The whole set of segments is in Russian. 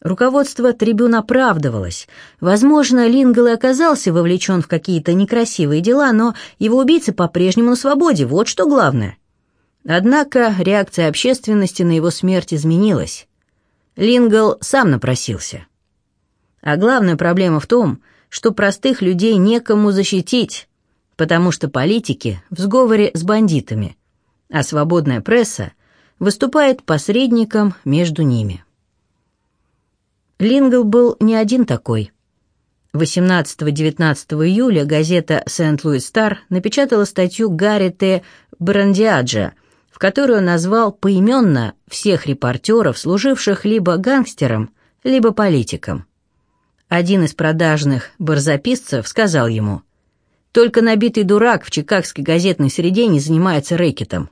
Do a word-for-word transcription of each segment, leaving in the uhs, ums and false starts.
Руководство «Трибюн» оправдывалось. Возможно, Лингл и оказался вовлечен в какие-то некрасивые дела, но его убийца по-прежнему на свободе, вот что главное. Однако реакция общественности на его смерть изменилась. Лингл сам напросился. А главная проблема в том, что простых людей некому защитить, потому что политики в сговоре с бандитами, а свободная пресса выступает посредником между ними. Лингл был не один такой. восемнадцатого-девятнадцатого июля газета «Сент-Луис Стар» напечатала статью Гарри Т. Брандиаджа, в которой он назвал поименно всех репортеров, служивших либо гангстером, либо политиком. Один из продажных барзаписцев сказал ему: «Только набитый дурак в чикагской газетной среде не занимается рэкетом».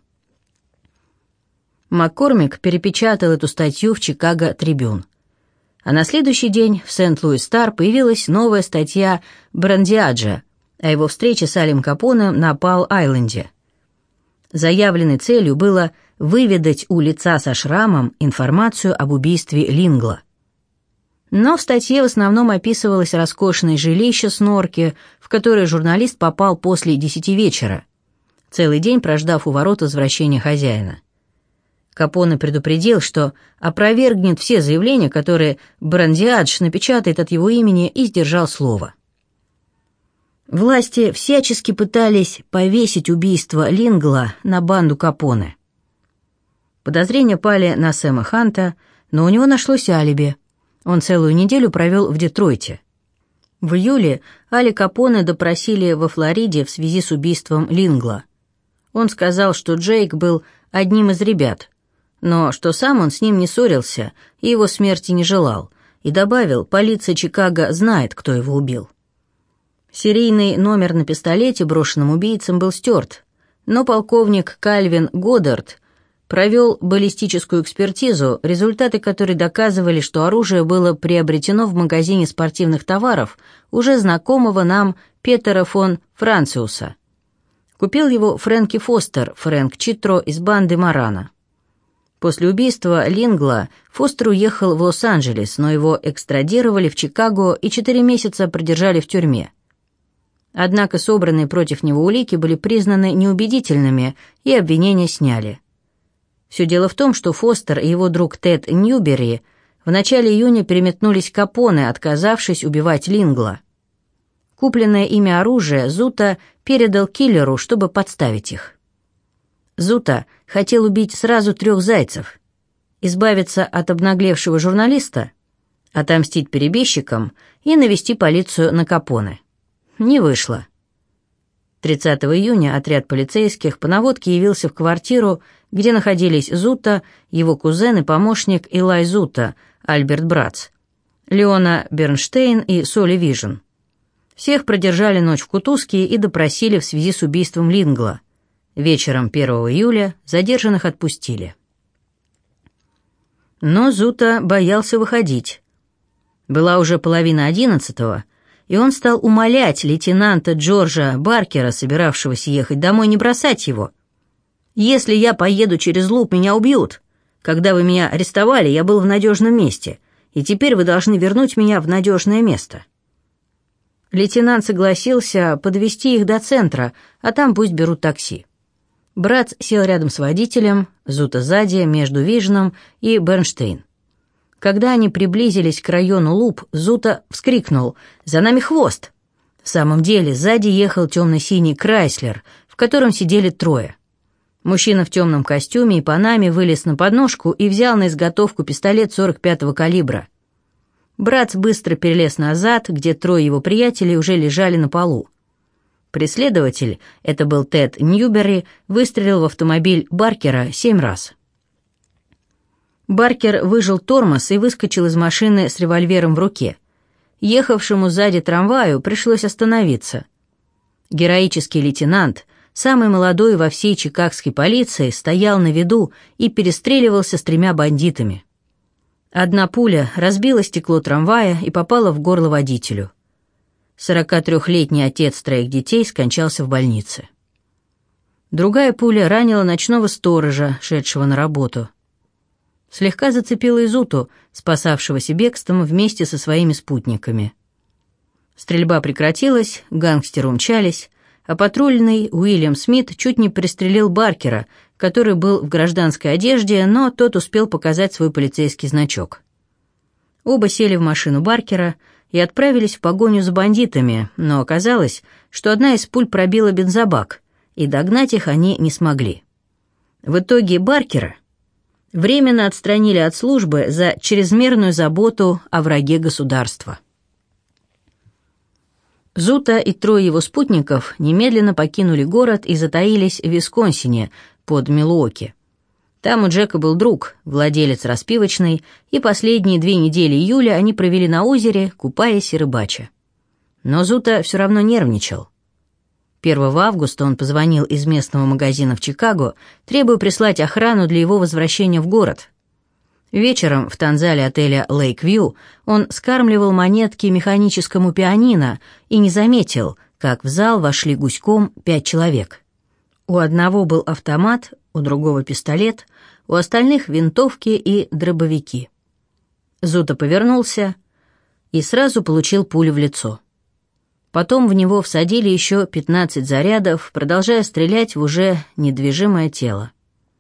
Маккормик перепечатал эту статью в «Чикаго Трибюн». А на следующий день в «Сент-Луис Стар» появилась новая статья Брандиаджа о его встрече с Алем Капоне на Пал-Айленде. Заявленной целью было выведать у лица со шрамом информацию об убийстве Лингла. Но в статье в основном описывалось роскошное жилище с Норки, в которое журналист попал после десяти вечера, целый день прождав у ворот возвращения хозяина. Капоне предупредил, что опровергнет все заявления, которые Брандиадж напечатает от его имени, и сдержал слово. Власти всячески пытались повесить убийство Лингла на банду Капоне. Подозрения пали на Сэма Ханта, но у него нашлось алиби. Он целую неделю провел в Детройте. В июле Али Капоне допросили во Флориде в связи с убийством Лингла. Он сказал, что Джейк был одним из ребят, но что сам он с ним не ссорился и его смерти не желал, и добавил, полиция Чикаго знает, кто его убил. Серийный номер на пистолете, брошенном убийцам, был стерт, но полковник Кальвин Годдард провел баллистическую экспертизу, результаты которой доказывали, что оружие было приобретено в магазине спортивных товаров уже знакомого нам Петера фон Франциуса. Купил его Фрэнки Фостер, Фрэнк Читро из банды Марана. После убийства Лингла Фостер уехал в Лос-Анджелес, но его экстрадировали в Чикаго и четыре месяца продержали в тюрьме. Однако собранные против него улики были признаны неубедительными, и обвинения сняли. Все дело в том, что Фостер и его друг Тед Ньюбери в начале июня переметнулись к Капоне, отказавшись убивать Лингла. Купленное ими оружие Зута передал киллеру, чтобы подставить их. Зута хотел убить сразу трех зайцев: избавиться от обнаглевшего журналиста, отомстить перебежчикам и навести полицию на Капоне. Не вышло. тридцатого июня отряд полицейских по наводке явился в квартиру, где находились Зута, его кузен и помощник Илай Зута, Альберт Брац, Леона Бернштейн и Соли Вижен. Всех продержали ночь в кутузке и допросили в связи с убийством Лингла. Вечером первого июля задержанных отпустили. Но Зута боялся выходить. Была уже половина одиннадцатого, и он стал умолять лейтенанта Джорджа Баркера, собиравшегося ехать домой, не бросать его. «Если я поеду через Луп, меня убьют. Когда вы меня арестовали, я был в надежном месте, и теперь вы должны вернуть меня в надежное место». Лейтенант согласился подвезти их до центра, а там пусть берут такси. Брат сел рядом с водителем, Зута сзади, между Виженом и Бернштейн. Когда они приблизились к району Луп, Зута вскрикнул: «За нами хвост!». В самом деле, сзади ехал темно-синий Крайслер, в котором сидели трое. Мужчина в темном костюме и панаме вылез на подножку и взял на изготовку пистолет сорок пятого калибра. Брат быстро перелез назад, где трое его приятелей уже лежали на полу. Преследователь, это был Тед Ньюбери, выстрелил в автомобиль Баркера семь раз. Баркер выжал тормоз и выскочил из машины с револьвером в руке. Ехавшему сзади трамваю пришлось остановиться. Героический лейтенант, самый молодой во всей чикагской полиции, стоял на виду и перестреливался с тремя бандитами. Одна пуля разбила стекло трамвая и попала в горло водителю. сорокатрёхлетний отец троих детей скончался в больнице. Другая пуля ранила ночного сторожа, шедшего на работу. слегка зацепила Изуту, спасавшегося бегством вместе со своими спутниками. Стрельба прекратилась, гангстеры умчались, а патрульный Уильям Смит чуть не пристрелил Баркера, который был в гражданской одежде, но тот успел показать свой полицейский значок. Оба сели в машину Баркера и отправились в погоню за бандитами, но оказалось, что одна из пуль пробила бензобак, и догнать их они не смогли. В итоге Баркера временно отстранили от службы за чрезмерную заботу о враге государства. Зута и трое его спутников немедленно покинули город и затаились в Висконсине под Милуоки. Там у Джека был друг, владелец распивочной, и последние две недели июля они провели на озере, купаясь и рыбача. Но Зута все равно нервничал. первого августа он позвонил из местного магазина в Чикаго, требуя прислать охрану для его возвращения в город. Вечером в танзале отеля Лейк-Вью он скармливал монетки механическому пианино и не заметил, как в зал вошли гуськом пять человек. У одного был автомат, у другого пистолет, у остальных винтовки и дробовики. Зута повернулся и сразу получил пулю в лицо. Потом в него всадили еще пятнадцать зарядов, продолжая стрелять в уже недвижимое тело.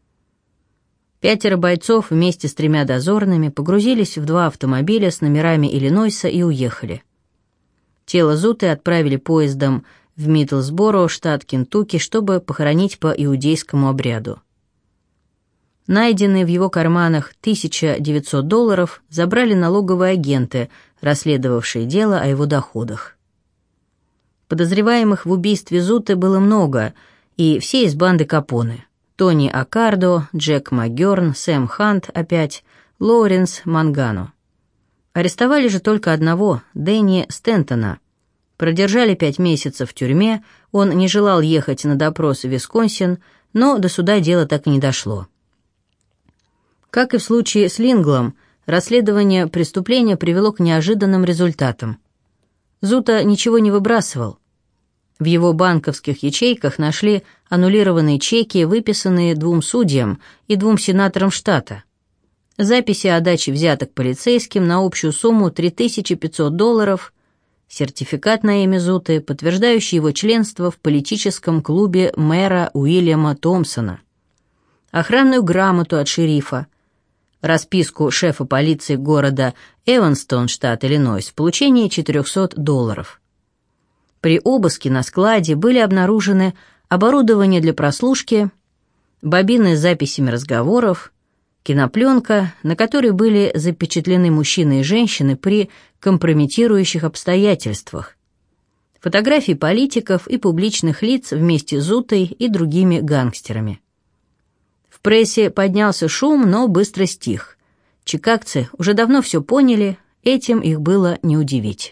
Пятеро бойцов вместе с тремя дозорными погрузились в два автомобиля с номерами Иллинойса и уехали. Тело Зуты отправили поездом в Мидлсборо, штат Кентукки, чтобы похоронить по иудейскому обряду. Найденные в его карманах тысяча девятьсот долларов забрали налоговые агенты, расследовавшие дело о его доходах. Подозреваемых в убийстве Зуты было много, и все из банды Капоне. Тони Аккардо, Джек Макгерн, Сэм Хант опять, Лоуренс Мангано. Арестовали же только одного, Дэнни Стентона. Продержали пять месяцев в тюрьме, он не желал ехать на допрос в Висконсин, но до суда дело так и не дошло. Как и в случае с Линглом, расследование преступления привело к неожиданным результатам. Зута ничего не выбрасывал. В его банковских ячейках нашли аннулированные чеки, выписанные двум судьям и двум сенаторам штата. Записи о даче взяток полицейским на общую сумму три тысячи пятьсот долларов, сертификат на имя Зуты, подтверждающий его членство в политическом клубе мэра Уильяма Томпсона, охранную грамоту от шерифа, расписку шефа полиции города Эванстон, штат Иллинойс, в получении четырехсот долларов. При обыске на складе были обнаружены оборудование для прослушки, бобины с записями разговоров, кинопленка, на которой были запечатлены мужчины и женщины при компрометирующих обстоятельствах, фотографии политиков и публичных лиц вместе с Зутой и другими гангстерами. В прессе поднялся шум, но быстро стих. Чикагцы уже давно все поняли, этим их было не удивить.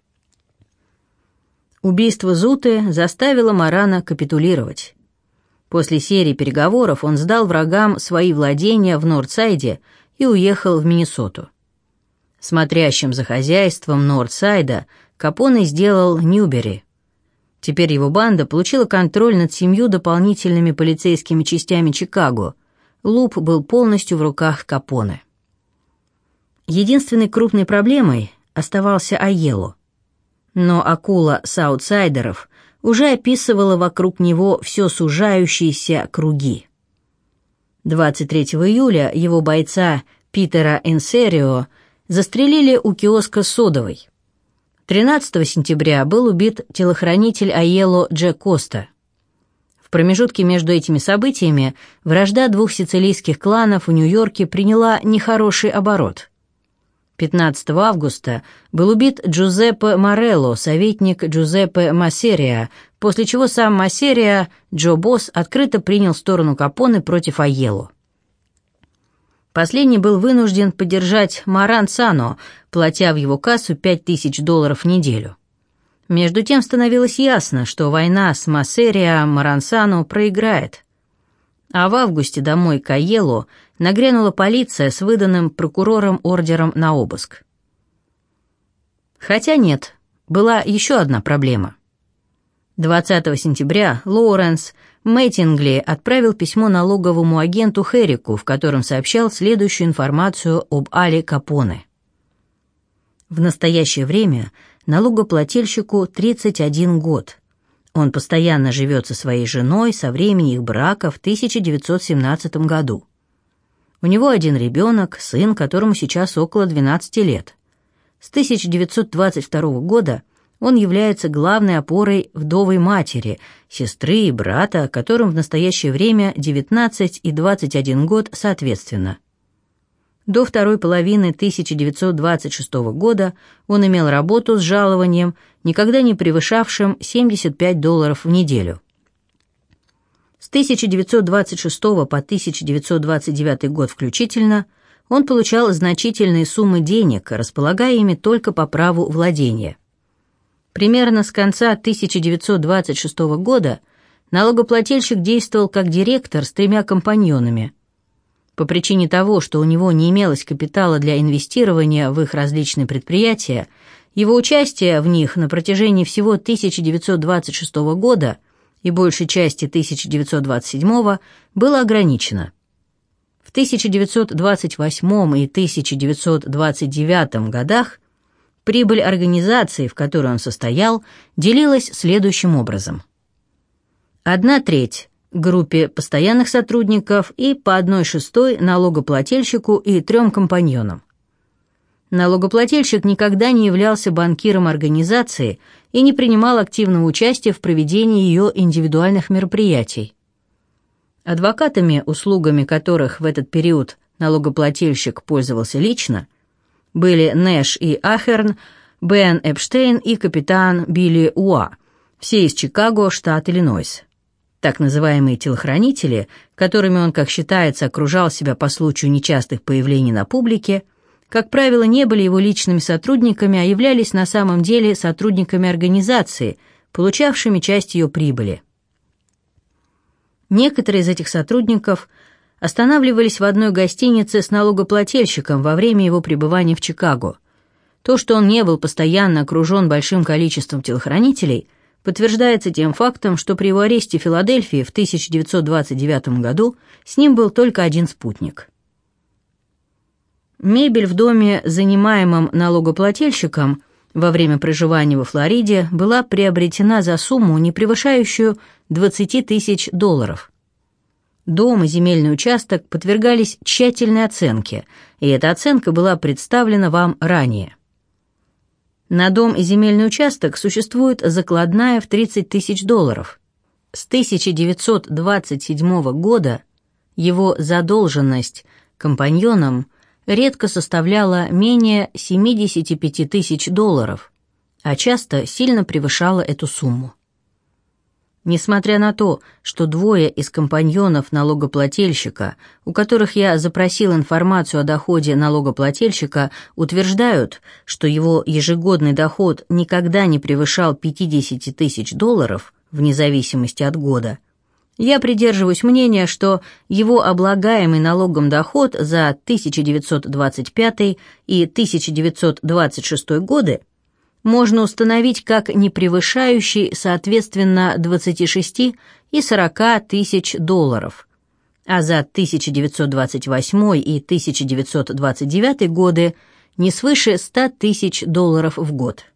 Убийство Зуты заставило Морана капитулировать. После серии переговоров он сдал врагам свои владения в Нордсайде и уехал в Миннесоту. Смотрящим за хозяйством Нордсайда Капоне сделал Ньюбери. Теперь его банда получила контроль над семью дополнительными полицейскими частями Чикаго. Луп был полностью в руках Капоне. Единственной крупной проблемой оставался Айелло. Но акула саутсайдеров уже описывала вокруг него все сужающиеся круги. двадцать третьего июля его бойца Питера Энсерио застрелили у киоска с содовой. тринадцатого сентября был убит телохранитель Айелло Джек Коста. В промежутке между этими событиями вражда двух сицилийских кланов в Нью-Йорке приняла нехороший оборот. пятнадцатого августа был убит Джузеппе Морелло, советник Джузеппе Массерия, после чего сам Массерия, Джо Босс, открыто принял сторону Капоне против Айелло. Последний был вынужден поддержать Марансано, платя в его кассу пять тысяч долларов в неделю. Между тем становилось ясно, что война с Массерия Марансано проиграет. А в августе домой к Айелло нагрянула полиция с выданным прокурором ордером на обыск. Хотя нет, была еще одна проблема. двадцатого сентября Лоуренс Мэттингли отправил письмо налоговому агенту Херрику, в котором сообщал следующую информацию об Али Капоне. В настоящее время налогоплательщику тридцать один год. Он постоянно живет со своей женой со времени их брака в тысяча девятьсот семнадцатом году. У него один ребенок, сын, которому сейчас около двенадцати лет. С тысяча девятьсот двадцать второго года он является главной опорой вдовой матери, сестры и брата, которым в настоящее время девятнадцать и двадцать один год соответственно. До второй половины тысяча девятьсот двадцать шестого года он имел работу с жалованием, никогда не превышавшим семьдесят пять долларов в неделю. С тысяча девятьсот двадцать шестого по тысяча девятьсот двадцать девятый год включительно он получал значительные суммы денег, располагая ими только по праву владения. Примерно с конца тысяча девятьсот двадцать шестого года налогоплательщик действовал как директор с тремя компаньонами. По причине того, что у него не имелось капитала для инвестирования в их различные предприятия, его участие в них на протяжении всего тысяча девятьсот двадцать шестого года и большей части тысяча девятьсот двадцать седьмого было ограничено. В тысяча девятьсот двадцать восьмом и тысяча девятьсот двадцать девятом годах прибыль организации, в которой он состоял, делилась следующим образом. Одна треть группе постоянных сотрудников и по одной шестой налогоплательщику и трем компаньонам. Налогоплательщик никогда не являлся банкиром организации и не принимал активного участия в проведении ее индивидуальных мероприятий. Адвокатами, услугами которых в этот период налогоплательщик пользовался лично, были Нэш и Ахерн, Бен Эпштейн и капитан Билли Уа, все из Чикаго, штат Иллинойс. Так называемые телохранители, которыми он, как считается, окружал себя по случаю нечастых появлений на публике, как правило, не были его личными сотрудниками, а являлись на самом деле сотрудниками организации, получавшими часть ее прибыли. Некоторые из этих сотрудников останавливались в одной гостинице с налогоплательщиком во время его пребывания в Чикаго. То, что он не был постоянно окружен большим количеством телохранителей, подтверждается тем фактом, что при его аресте в Филадельфии в тысяча девятьсот двадцать девятом году с ним был только один спутник. Мебель в доме, занимаемом налогоплательщиком, во время проживания во Флориде была приобретена за сумму, не превышающую двадцати тысяч долларов. Дом и земельный участок подвергались тщательной оценке, и эта оценка была представлена вам ранее. На дом и земельный участок существует закладная в тридцать тысяч долларов. С тысяча девятьсот двадцать седьмого года его задолженность компаньонам редко составляла менее семидесяти пяти тысяч долларов, а часто сильно превышала эту сумму. Несмотря на то, что двое из компаньонов налогоплательщика, у которых я запросил информацию о доходе налогоплательщика, утверждают, что его ежегодный доход никогда не превышал пятидесяти тысяч долларов, вне зависимости от года, я придерживаюсь мнения, что его облагаемый налогом доход за тысяча девятьсот двадцать пятый и тысяча девятьсот двадцать шестой годы можно установить как не превышающий, соответственно, двадцати шести и сорока тысяч долларов, а за тысяча девятьсот двадцать восьмой и тысяча девятьсот двадцать девятый годы не свыше ста тысяч долларов в год.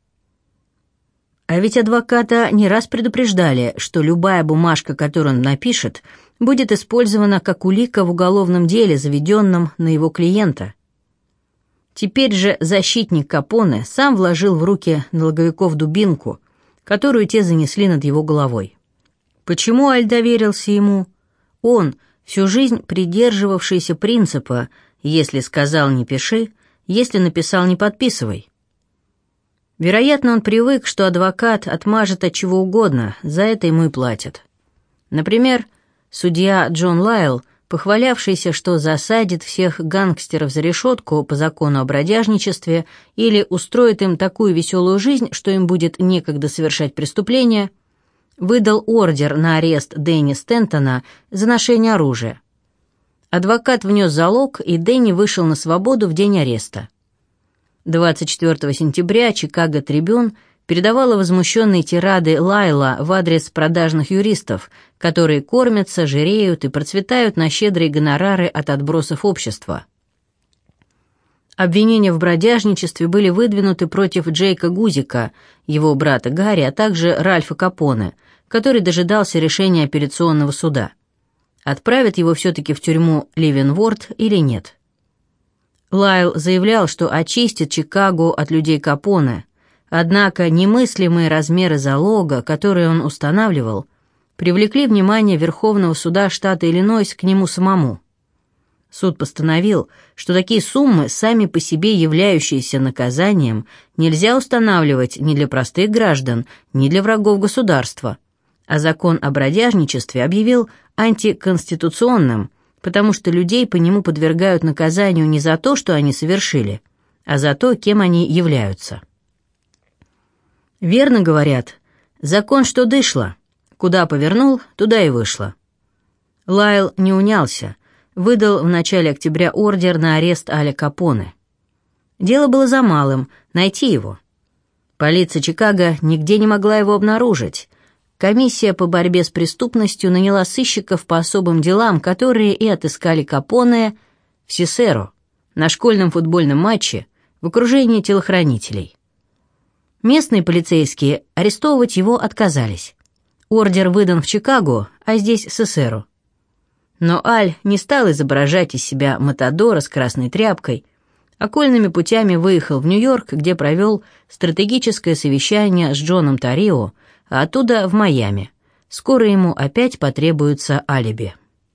А ведь адвоката не раз предупреждали, что любая бумажка, которую он напишет, будет использована как улика в уголовном деле, заведенном на его клиента. Теперь же защитник Капоне сам вложил в руки налоговиков дубинку, которую те занесли над его головой. Почему Аль доверился ему? Он, всю жизнь придерживавшийся принципа «если сказал, не пиши», «если написал, не подписывай». Вероятно, он привык, что адвокат отмажет от чего угодно, за это ему и платят. Например, судья Джон Лайл, похвалявшийся, что засадит всех гангстеров за решетку по закону о бродяжничестве или устроит им такую веселую жизнь, что им будет некогда совершать преступления, выдал ордер на арест Дэнни Стентона за ношение оружия. Адвокат внес залог, и Дэнни вышел на свободу в день ареста. двадцать четвёртого сентября Чикаго Трибюн передавала возмущенные тирады Лайла в адрес продажных юристов, которые кормятся, жиреют и процветают на щедрые гонорары от отбросов общества. Обвинения в бродяжничестве были выдвинуты против Джейка Гузика, его брата Гарри, а также Ральфа Капоне, который дожидался решения апелляционного суда. Отправят его все-таки в тюрьму Ливенворд или нет. Лайл заявлял, что очистит Чикаго от людей Капоне, однако немыслимые размеры залога, которые он устанавливал, привлекли внимание Верховного суда штата Иллинойс к нему самому. Суд постановил, что такие суммы, сами по себе являющиеся наказанием, нельзя устанавливать ни для простых граждан, ни для врагов государства, а закон о бродяжничестве объявил антиконституционным, потому что людей по нему подвергают наказанию не за то, что они совершили, а за то, кем они являются. Верно говорят, закон что дышло, куда повернул, туда и вышло. Лайл не унялся, выдал в начале октября ордер на арест Аля Капоне. Дело было за малым — найти его. Полиция Чикаго нигде не могла его обнаружить. Комиссия по борьбе с преступностью наняла сыщиков по особым делам, которые и отыскали Капоне в Сисеро, на школьном футбольном матче, в окружении телохранителей. Местные полицейские арестовывать его отказались. Ордер выдан в Чикаго, а здесь Сисеро. Но Аль не стал изображать из себя матадора с красной тряпкой, окольными путями выехал в Нью-Йорк, где провел стратегическое совещание с Джоном Тарио, а оттуда в Майами. Скоро ему опять потребуется алиби.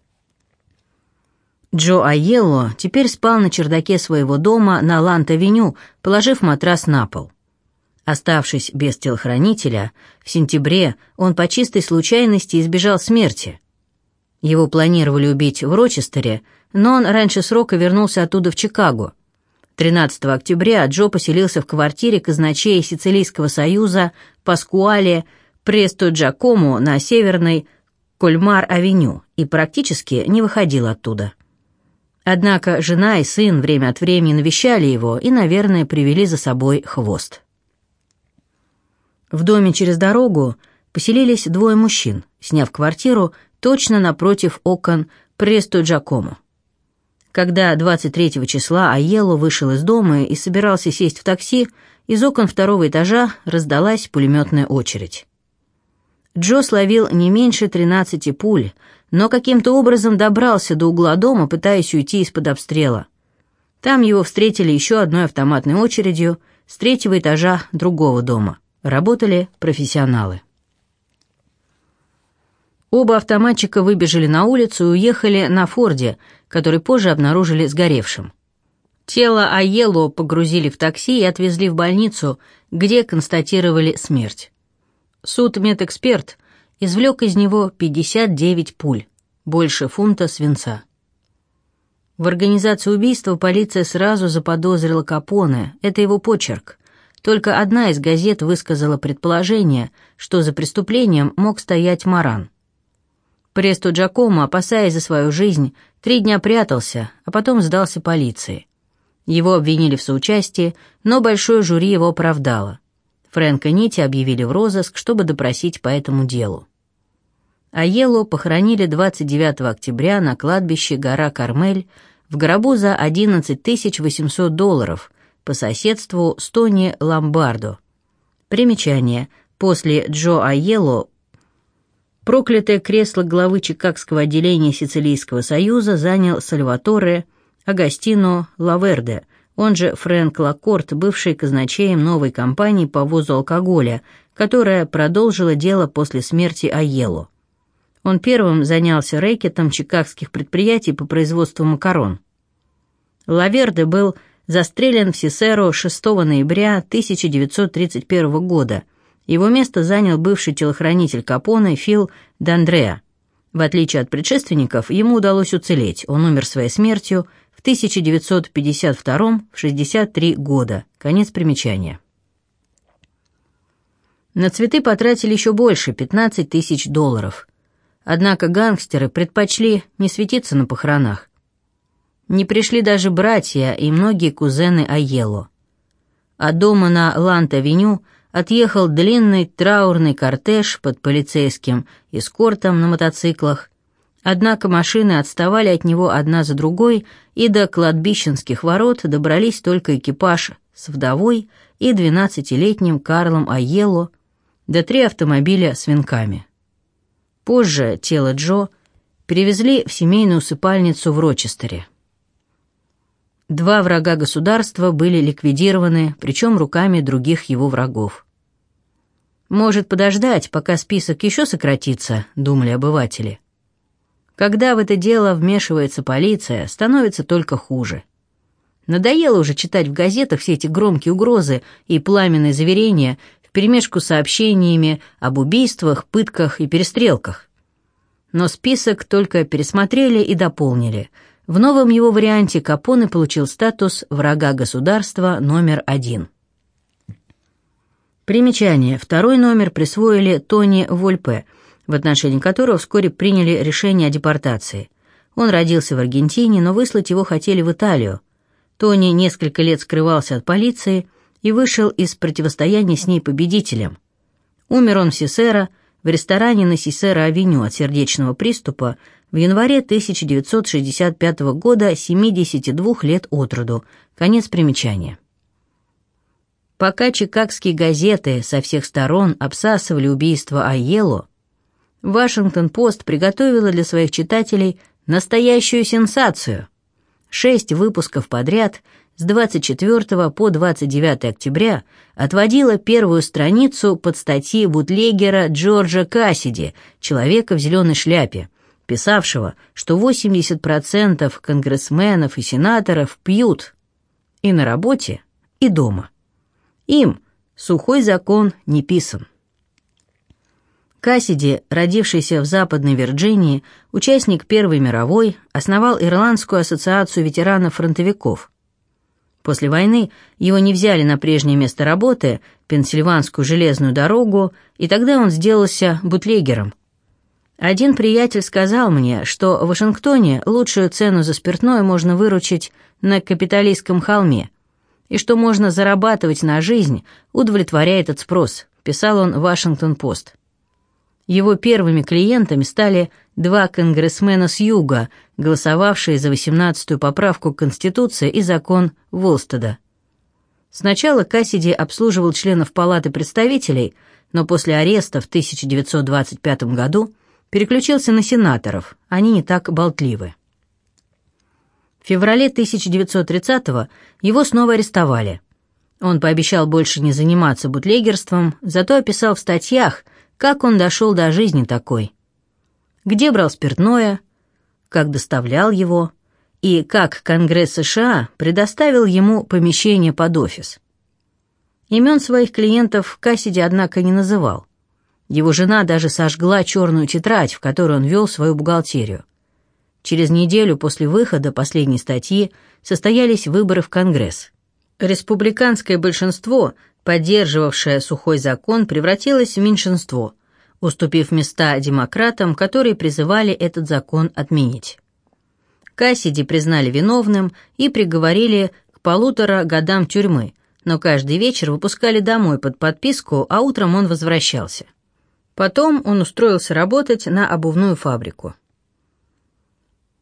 Джо Айелло теперь спал на чердаке своего дома на Ланд-авеню, положив матрас на пол. Оставшись без телохранителя, в сентябре он по чистой случайности избежал смерти. Его планировали убить в Рочестере, но он раньше срока вернулся оттуда в Чикаго. тринадцатого октября Джо поселился в квартире казначея Сицилийского союза Паскуале Престо Джакомо на северной Кольмар-авеню и практически не выходил оттуда. Однако жена и сын время от времени навещали его и, наверное, привели за собой хвост. В доме через дорогу поселились двое мужчин, сняв квартиру точно напротив окон Престо Джакомо. Когда двадцать третьего числа Айелло вышел из дома и собирался сесть в такси, из окон второго этажа раздалась пулеметная очередь. Джо словил не меньше тринадцати пуль, но каким-то образом добрался до угла дома, пытаясь уйти из-под обстрела. Там его встретили еще одной автоматной очередью с третьего этажа другого дома. Работали профессионалы. Оба автоматчика выбежали на улицу и уехали на Форде, который позже обнаружили сгоревшим. Тело Айелло погрузили в такси и отвезли в больницу, где констатировали смерть. Судмедэксперт извлек из него пятьдесят девять пуль, больше фунта свинца. В организации убийства полиция сразу заподозрила Капоне, это его почерк. Только одна из газет высказала предположение, что за преступлением мог стоять Маран. Престо Джакомо, опасаясь за свою жизнь, три дня прятался, а потом сдался полиции. Его обвинили в соучастии, но большое жюри его оправдало. Фрэнка Нити объявили в розыск, чтобы допросить по этому делу. Айелло похоронили двадцать девятого октября на кладбище Гора Кармель в гробу за одиннадцать тысяч восемьсот долларов по соседству с Тони Ломбардо. Примечание. После Джо Айелло проклятое кресло главы Чикагского отделения Сицилийского союза занял Сальваторе Агастино Лаверде, он же Фрэнк Лакорт, бывший казначеем новой компании по ввозу алкоголя, которая продолжила дело после смерти Айелло. Он первым занялся рэкетом чикагских предприятий по производству макарон. Лаверде был застрелен в Сисеро шестого ноября тысяча девятьсот тридцать первого года. Его место занял бывший телохранитель Капоне Фил Д'Андреа. В отличие от предшественников, ему удалось уцелеть. Он умер своей смертью в тысяча девятьсот пятьдесят втором в шестьдесят три года. Конец примечания. На цветы потратили еще больше, пятнадцать тысяч долларов. Однако гангстеры предпочли не светиться на похоронах. Не пришли даже братья и многие кузены Айелло. От дома на Ланд-авеню отъехал длинный траурный кортеж под полицейским эскортом на мотоциклах, однако машины отставали от него одна за другой, и до кладбищенских ворот добрались только экипаж с вдовой и двенадцатилетним Карлом Айелло, да три автомобиля с венками. Позже тело Джо перевезли в семейную усыпальницу в Рочестере. Два врага государства были ликвидированы, причем руками других его врагов. «Может подождать, пока список еще сократится», — думали обыватели. Когда в это дело вмешивается полиция, становится только хуже. Надоело уже читать в газетах все эти громкие угрозы и пламенные заверения вперемешку с сообщениями об убийствах, пытках и перестрелках. Но список только пересмотрели и дополнили. В новом его варианте Капоне получил статус врага государства номер один. Примечание. Второй номер присвоили Тони Вольпе, в отношении которого вскоре приняли решение о депортации. Он родился в Аргентине, но выслать его хотели в Италию. Тони несколько лет скрывался от полиции и вышел из противостояния с ней победителем. Умер он в Сисеро, в ресторане на Сисеро-авеню от сердечного приступа в январе тысяча девятьсот шестьдесят пятого года, семидесяти двух лет от роду. Конец примечания. Пока чикагские газеты со всех сторон обсасывали убийство Айелло, «Вашингтон-Пост» приготовила для своих читателей настоящую сенсацию. Шесть выпусков подряд с двадцать четвёртого по двадцать девятое октября отводила первую страницу под статьи бутлегера Джорджа Кассиди, человека в зеленой шляпе, писавшего, что восемьдесят процентов конгрессменов и сенаторов пьют и на работе, и дома. Им сухой закон не писан. Кассиди, родившийся в Западной Вирджинии, участник Первой мировой, основал Ирландскую ассоциацию ветеранов-фронтовиков. После войны его не взяли на прежнее место работы, Пенсильванскую железную дорогу, и тогда он сделался бутлегером. Один приятель сказал мне, что в Вашингтоне лучшую цену за спиртное можно выручить на капиталистском холме, и что можно зарабатывать на жизнь, удовлетворяя этот спрос, писал он в «Вашингтон-Пост». Его первыми клиентами стали два конгрессмена с юга, голосовавшие за восемнадцатую поправку к Конституции и закон Волстеда. Сначала Кассиди обслуживал членов Палаты представителей, но после ареста в тысяча девятьсот двадцать пятом году переключился на сенаторов, они не так болтливы. В феврале тысяча девятьсот тридцатого его снова арестовали. Он пообещал больше не заниматься бутлегерством, зато описал в статьях, как он дошел до жизни такой, где брал спиртное, как доставлял его и как Конгресс США предоставил ему помещение под офис. Имен своих клиентов Кассиди, однако, не называл. Его жена даже сожгла черную тетрадь, в которой он вел свою бухгалтерию. Через неделю после выхода последней статьи состоялись выборы в Конгресс. Республиканское большинство, поддерживавшее сухой закон, превратилось в меньшинство, уступив места демократам, которые призывали этот закон отменить. Кассиди признали виновным и приговорили к полутора годам тюрьмы, но каждый вечер выпускали домой под подписку, а утром он возвращался. Потом он устроился работать на обувную фабрику.